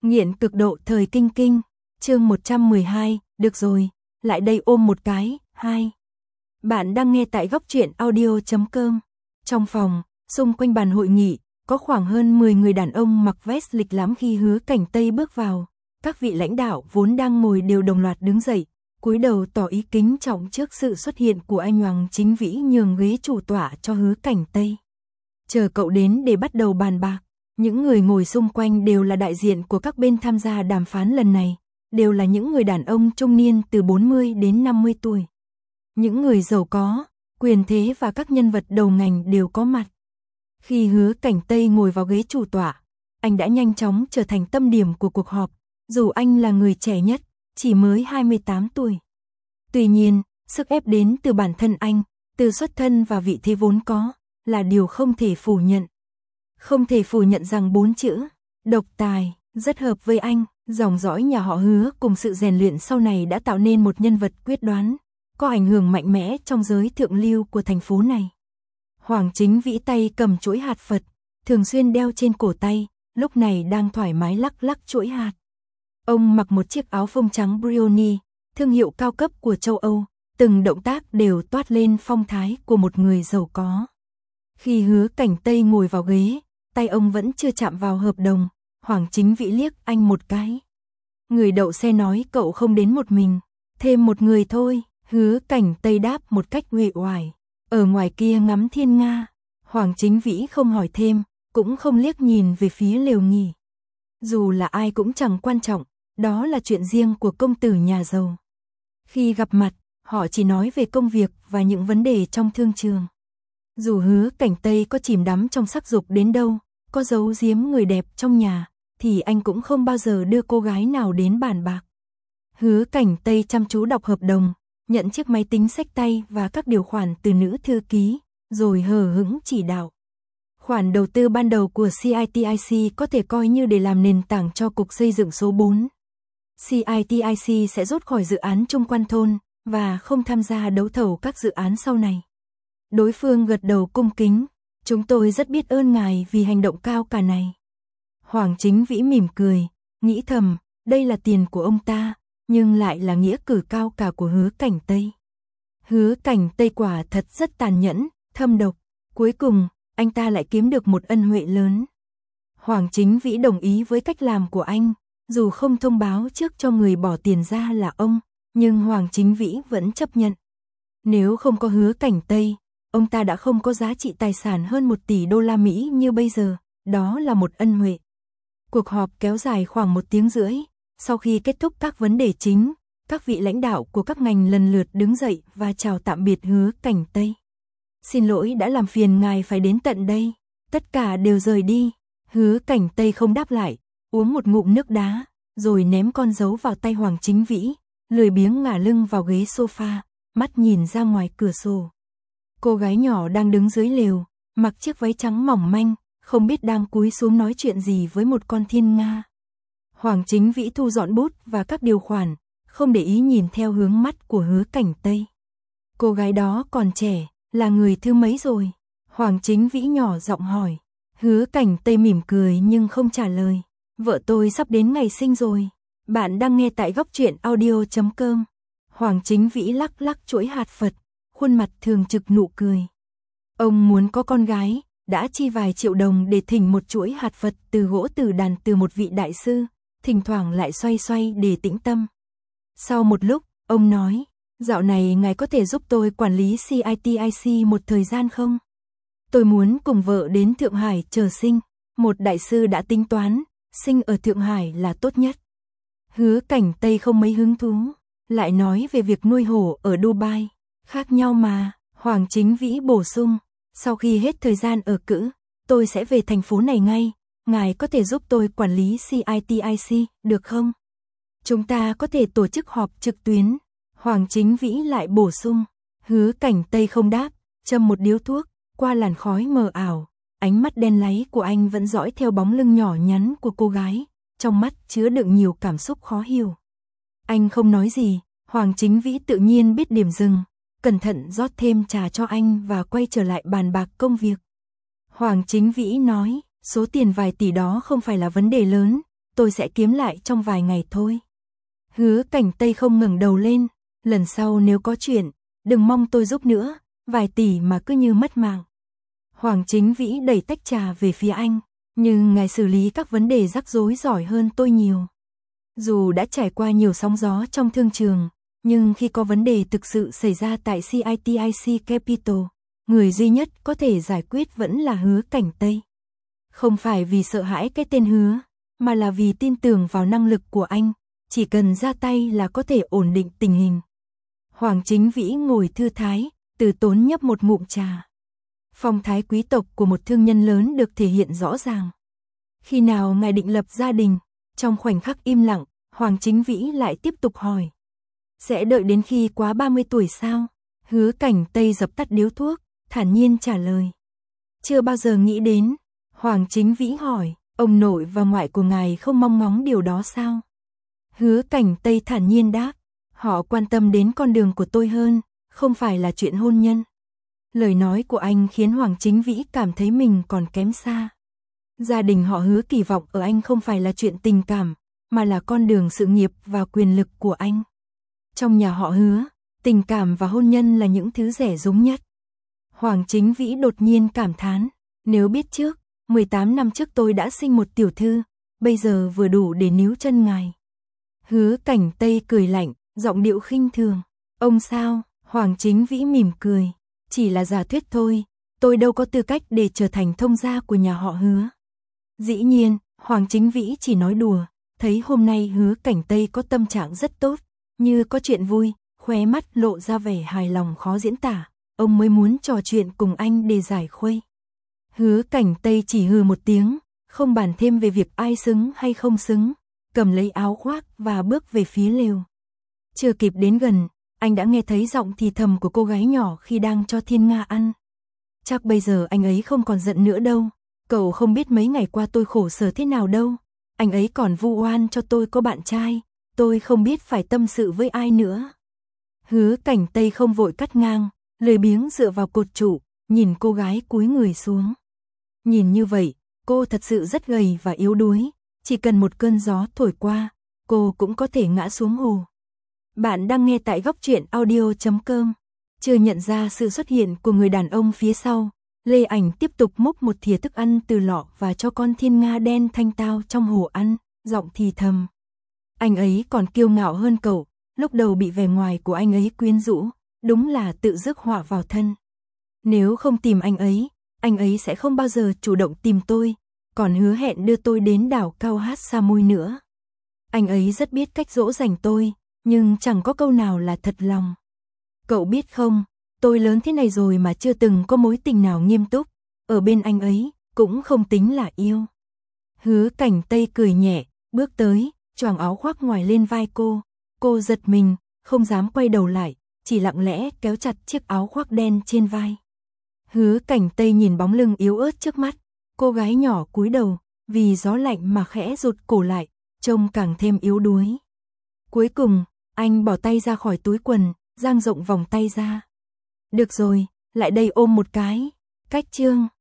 Nghiện cực độ thời kinh kinh, chương 112, được rồi, lại đây ôm một cái, 2. Bạn đang nghe tại góc truyện audio.com. Trong phòng, xung quanh bàn hội nghị, có khoảng hơn 10 người đàn ông mặc vest lịch lãm khi Hứa Cảnh Tây bước vào. Các vị lãnh đạo vốn đang ngồi đều đồng loạt đứng dậy, cúi đầu tỏ ý kính trọng trước sự xuất hiện của anh Hoàng Chính Vĩ nhường ghế chủ tọa cho Hứa Cảnh Tây. Chờ cậu đến để bắt đầu bàn bạc. Những người ngồi xung quanh đều là đại diện của các bên tham gia đàm phán lần này, đều là những người đàn ông trung niên từ 40 đến 50 tuổi. Những người giàu có, quyền thế và các nhân vật đầu ngành đều có mặt. Khi Hứa Cảnh Tây ngồi vào ghế chủ tọa, anh đã nhanh chóng trở thành tâm điểm của cuộc họp, dù anh là người trẻ nhất, chỉ mới 28 tuổi. Tuy nhiên, sức ép đến từ bản thân anh, từ xuất thân và vị thế vốn có, là điều không thể phủ nhận. Không thể phủ nhận rằng 4 chữ, độc tài, rất hợp với anh. Dòng dõi nhà họ Hứa cùng sự rèn luyện sau này đã tạo nên một nhân vật quyết đoán, có ảnh hưởng mạnh mẽ trong giới thượng lưu của thành phố này. Hoàng Chính Vĩ tay cầm chuỗi hạt Phật, thường xuyên đeo trên cổ tay, lúc này đang thoải mái lắc lắc chuỗi hạt. Ông mặc một chiếc áo phông trắng Brioni, thương hiệu cao cấp của châu Âu, từng động tác đều toát lên phong thái của một người giàu có. Khi Hứa Cảnh Tây ngồi vào ghế, tay ông vẫn chưa chạm vào hợp đồng, Hoàng Chính Vĩ liếc anh một cái. Người đậu xe nói cậu không đến một mình, thêm một người thôi, Hứa Cảnh Tây đáp một cách uể oải. Ở ngoài kia ngắm thiên nga, Hoàng Chính Vĩ không hỏi thêm, cũng không liếc nhìn về phía lều nghỉ. Dù là ai cũng chẳng quan trọng, đó là chuyện riêng của công tử nhà giàu. Khi gặp mặt, họ chỉ nói về công việc và những vấn đề trong thương trường. Dù Hứa Cảnh Tây có chìm đắm trong sắc dục đến đâu, có giấu giếm người đẹp trong nhà, thì anh cũng không bao giờ đưa cô gái nào đến bàn bạc. Hứa Cảnh Tây chăm chú đọc hợp đồng, nhận chiếc máy tính xách tay và các điều khoản từ nữ thư ký, rồi hờ hững chỉ đạo. Khoản đầu tư ban đầu của CITIC có thể coi như để làm nền tảng cho cục xây dựng số 4. CITIC sẽ rút khỏi dự án Trung Quan Thôn và không tham gia đấu thầu các dự án sau này. Đối phương gật đầu cung kính, chúng tôi rất biết ơn ngài vì hành động cao cả này. Hoàng Chính Vĩ mỉm cười, nghĩ thầm, đây là tiền của ông ta, nhưng lại là nghĩa cử cao cả của Hứa Cảnh Tây. Hứa Cảnh Tây quả thật rất tàn nhẫn, thâm độc, cuối cùng, anh ta lại kiếm được một ân huệ lớn. Hoàng Chính Vĩ đồng ý với cách làm của anh, dù không thông báo trước cho người bỏ tiền ra là ông, nhưng Hoàng Chính Vĩ vẫn chấp nhận. Nếu không có Hứa Cảnh Tây, ông ta đã không có giá trị tài sản hơn 1 tỷ đô la Mỹ như bây giờ, đó là một ân huệ. Cuộc họp kéo dài khoảng 1 tiếng rưỡi, sau khi kết thúc các vấn đề chính, các vị lãnh đạo của các ngành lần lượt đứng dậy và chào tạm biệt Hứa Cảnh Tây. Xin lỗi đã làm phiền ngài phải đến tận đây, tất cả đều rời đi. Hứa Cảnh Tây không đáp lại, uống một ngụm nước đá, rồi ném con dấu vào tay Hoàng Chính Vĩ, lười biếng ngả lưng vào ghế sofa, mắt nhìn ra ngoài cửa sổ. Cô gái nhỏ đang đứng dưới lều, mặc chiếc váy trắng mỏng manh, không biết đang cúi xuống nói chuyện gì với một con thiên nga. Hoàng Chính Vĩ thu dọn bút và các điều khoản, không để ý nhìn theo hướng mắt của Hứa Cảnh Tây. Cô gái đó còn trẻ, là người thứ mấy rồi? Hoàng Chính Vĩ nhỏ giọng hỏi. Hứa Cảnh Tây mỉm cười nhưng không trả lời. Vợ tôi sắp đến ngày sinh rồi. Bạn đang nghe tại góc truyện audio.com. Hoàng Chính Vĩ lắc lắc chuỗi hạt Phật, khuôn mặt thường trực nụ cười. Ông muốn có con gái, đã chi vài triệu đồng để thỉnh một chuỗi hạt Phật từ gỗ tử đàn từ một vị đại sư, thỉnh thoảng lại xoay xoay để tĩnh tâm. Sau một lúc, ông nói, dạo này ngài có thể giúp tôi quản lý CITIC một thời gian không? Tôi muốn cùng vợ đến Thượng Hải chờ sinh, một đại sư đã tính toán, sinh ở Thượng Hải là tốt nhất. Hứa Cảnh Tây không mấy hứng thú, lại nói về việc nuôi hổ ở Dubai, khác nhau mà. Hoàng Chính Vĩ bổ sung, sau khi hết thời gian ở cữ, tôi sẽ về thành phố này ngay, ngài có thể giúp tôi quản lý CITIC, được không? Chúng ta có thể tổ chức họp trực tuyến. Hoàng Chính Vĩ lại bổ sung, Hứa Cảnh Tây không đáp, châm một điếu thuốc, qua làn khói mờ ảo, ánh mắt đen láy của anh vẫn dõi theo bóng lưng nhỏ nhắn của cô gái, trong mắt chứa đựng nhiều cảm xúc khó hiểu. Anh không nói gì, Hoàng Chính Vĩ tự nhiên biết điểm dừng, cẩn thận rót thêm trà cho anh và quay trở lại bàn bạc công việc. Hoàng Chính Vĩ nói, số tiền vài tỷ đó không phải là vấn đề lớn, tôi sẽ kiếm lại trong vài ngày thôi. Hứa Cảnh Tây không ngẩng đầu lên, lần sau nếu có chuyện, đừng mong tôi giúp nữa, vài tỷ mà cứ như mất mạng. Hoàng Chính Vĩ đẩy tách trà về phía anh, nhưng ngài xử lý các vấn đề rắc rối giỏi hơn tôi nhiều. Dù đã trải qua nhiều sóng gió trong thương trường, nhưng khi có vấn đề thực sự xảy ra tại CITIC Capital, người duy nhất có thể giải quyết vẫn là Hứa Cảnh Tây. Không phải vì sợ hãi cái tên Hứa, mà là vì tin tưởng vào năng lực của anh, chỉ cần ra tay là có thể ổn định tình hình. Hoàng Chính Vĩ ngồi thư thái, từ tốn nhấp một ngụm trà. Phong thái quý tộc của một thương nhân lớn được thể hiện rõ ràng. Khi nào ngài định lập gia đình? Trong khoảnh khắc im lặng, Hoàng Chính Vĩ lại tiếp tục hỏi. Sẽ đợi đến khi quá 30 tuổi sao? Hứa Cảnh Tây dập tắt điếu thuốc, thản nhiên trả lời. Chưa bao giờ nghĩ đến. Hoàng Chính Vĩ hỏi, ông nội và ngoại của ngài không mong ngóng điều đó sao? Hứa Cảnh Tây thản nhiên đáp, họ quan tâm đến con đường của tôi hơn, không phải là chuyện hôn nhân. Lời nói của anh khiến Hoàng Chính Vĩ cảm thấy mình còn kém xa. Gia đình họ Hứa kỳ vọng ở anh không phải là chuyện tình cảm, mà là con đường sự nghiệp và quyền lực của anh. Trong nhà họ Hứa, tình cảm và hôn nhân là những thứ rẻ rúng nhất. Hoàng Chính Vĩ đột nhiên cảm thán, nếu biết trước, 18 năm trước tôi đã sinh một tiểu thư, bây giờ vừa đủ để níu chân ngài. Hứa Cảnh Tây cười lạnh, giọng điệu khinh thường. Ông sao? Hoàng Chính Vĩ mỉm cười. Chỉ là giả thuyết thôi, tôi đâu có tư cách để trở thành thông gia của nhà họ Hứa. Dĩ nhiên, Hoàng Chính Vĩ chỉ nói đùa, thấy hôm nay Hứa Cảnh Tây có tâm trạng rất tốt, như có chuyện vui, khóe mắt lộ ra vẻ hài lòng khó diễn tả, ông mới muốn trò chuyện cùng anh để giải khuây. Hứa Cảnh Tây chỉ hừ một tiếng, không bàn thêm về việc ai xứng hay không xứng, cầm lấy áo khoác và bước về phía lều. Chưa kịp đến gần, anh đã nghe thấy giọng thì thầm của cô gái nhỏ khi đang cho Thiên Nga ăn. Chắc bây giờ anh ấy không còn giận nữa đâu, cậu không biết mấy ngày qua tôi khổ sở thế nào đâu, anh ấy còn vu oan cho tôi có bạn trai, tôi không biết phải tâm sự với ai nữa. Hứa Cảnh Tây không vội cắt ngang, lười biếng dựa vào cột trụ, nhìn cô gái cúi người xuống. Nhìn như vậy, cô thật sự rất gầy và yếu đuối, chỉ cần một cơn gió thổi qua, cô cũng có thể ngã xuống hồ. Bạn đang nghe tại góc truyện audio.com. Chưa nhận ra sự xuất hiện của người đàn ông phía sau, Lê Ảnh tiếp tục múc một thìa thức ăn từ lọ và cho con Thiên Nga đen thanh tao trong hồ ăn, giọng thì thầm. Anh ấy còn kiêu ngạo hơn cậu, lúc đầu bị vẻ ngoài của anh ấy quyến rũ, đúng là tự rước họa vào thân. Nếu không tìm anh ấy sẽ không bao giờ chủ động tìm tôi, còn hứa hẹn đưa tôi đến đảo Cao Hát Samui nữa. Anh ấy rất biết cách dỗ dành tôi, nhưng chẳng có câu nào là thật lòng. Cậu biết không, tôi lớn thế này rồi mà chưa từng có mối tình nào nghiêm túc, ở bên anh ấy, cũng không tính là yêu. Hứa Cảnh Tây cười nhẹ, bước tới, choàng áo khoác ngoài lên vai cô giật mình, không dám quay đầu lại, chỉ lặng lẽ kéo chặt chiếc áo khoác đen trên vai. Hứa Cảnh Tây nhìn bóng lưng yếu ớt trước mắt, cô gái nhỏ cúi đầu, vì gió lạnh mà khẽ rụt cổ lại, trông càng thêm yếu đuối. Cuối cùng, anh bỏ tay ra khỏi túi quần, dang rộng vòng tay ra. Được rồi, lại đây ôm một cái. Cách chương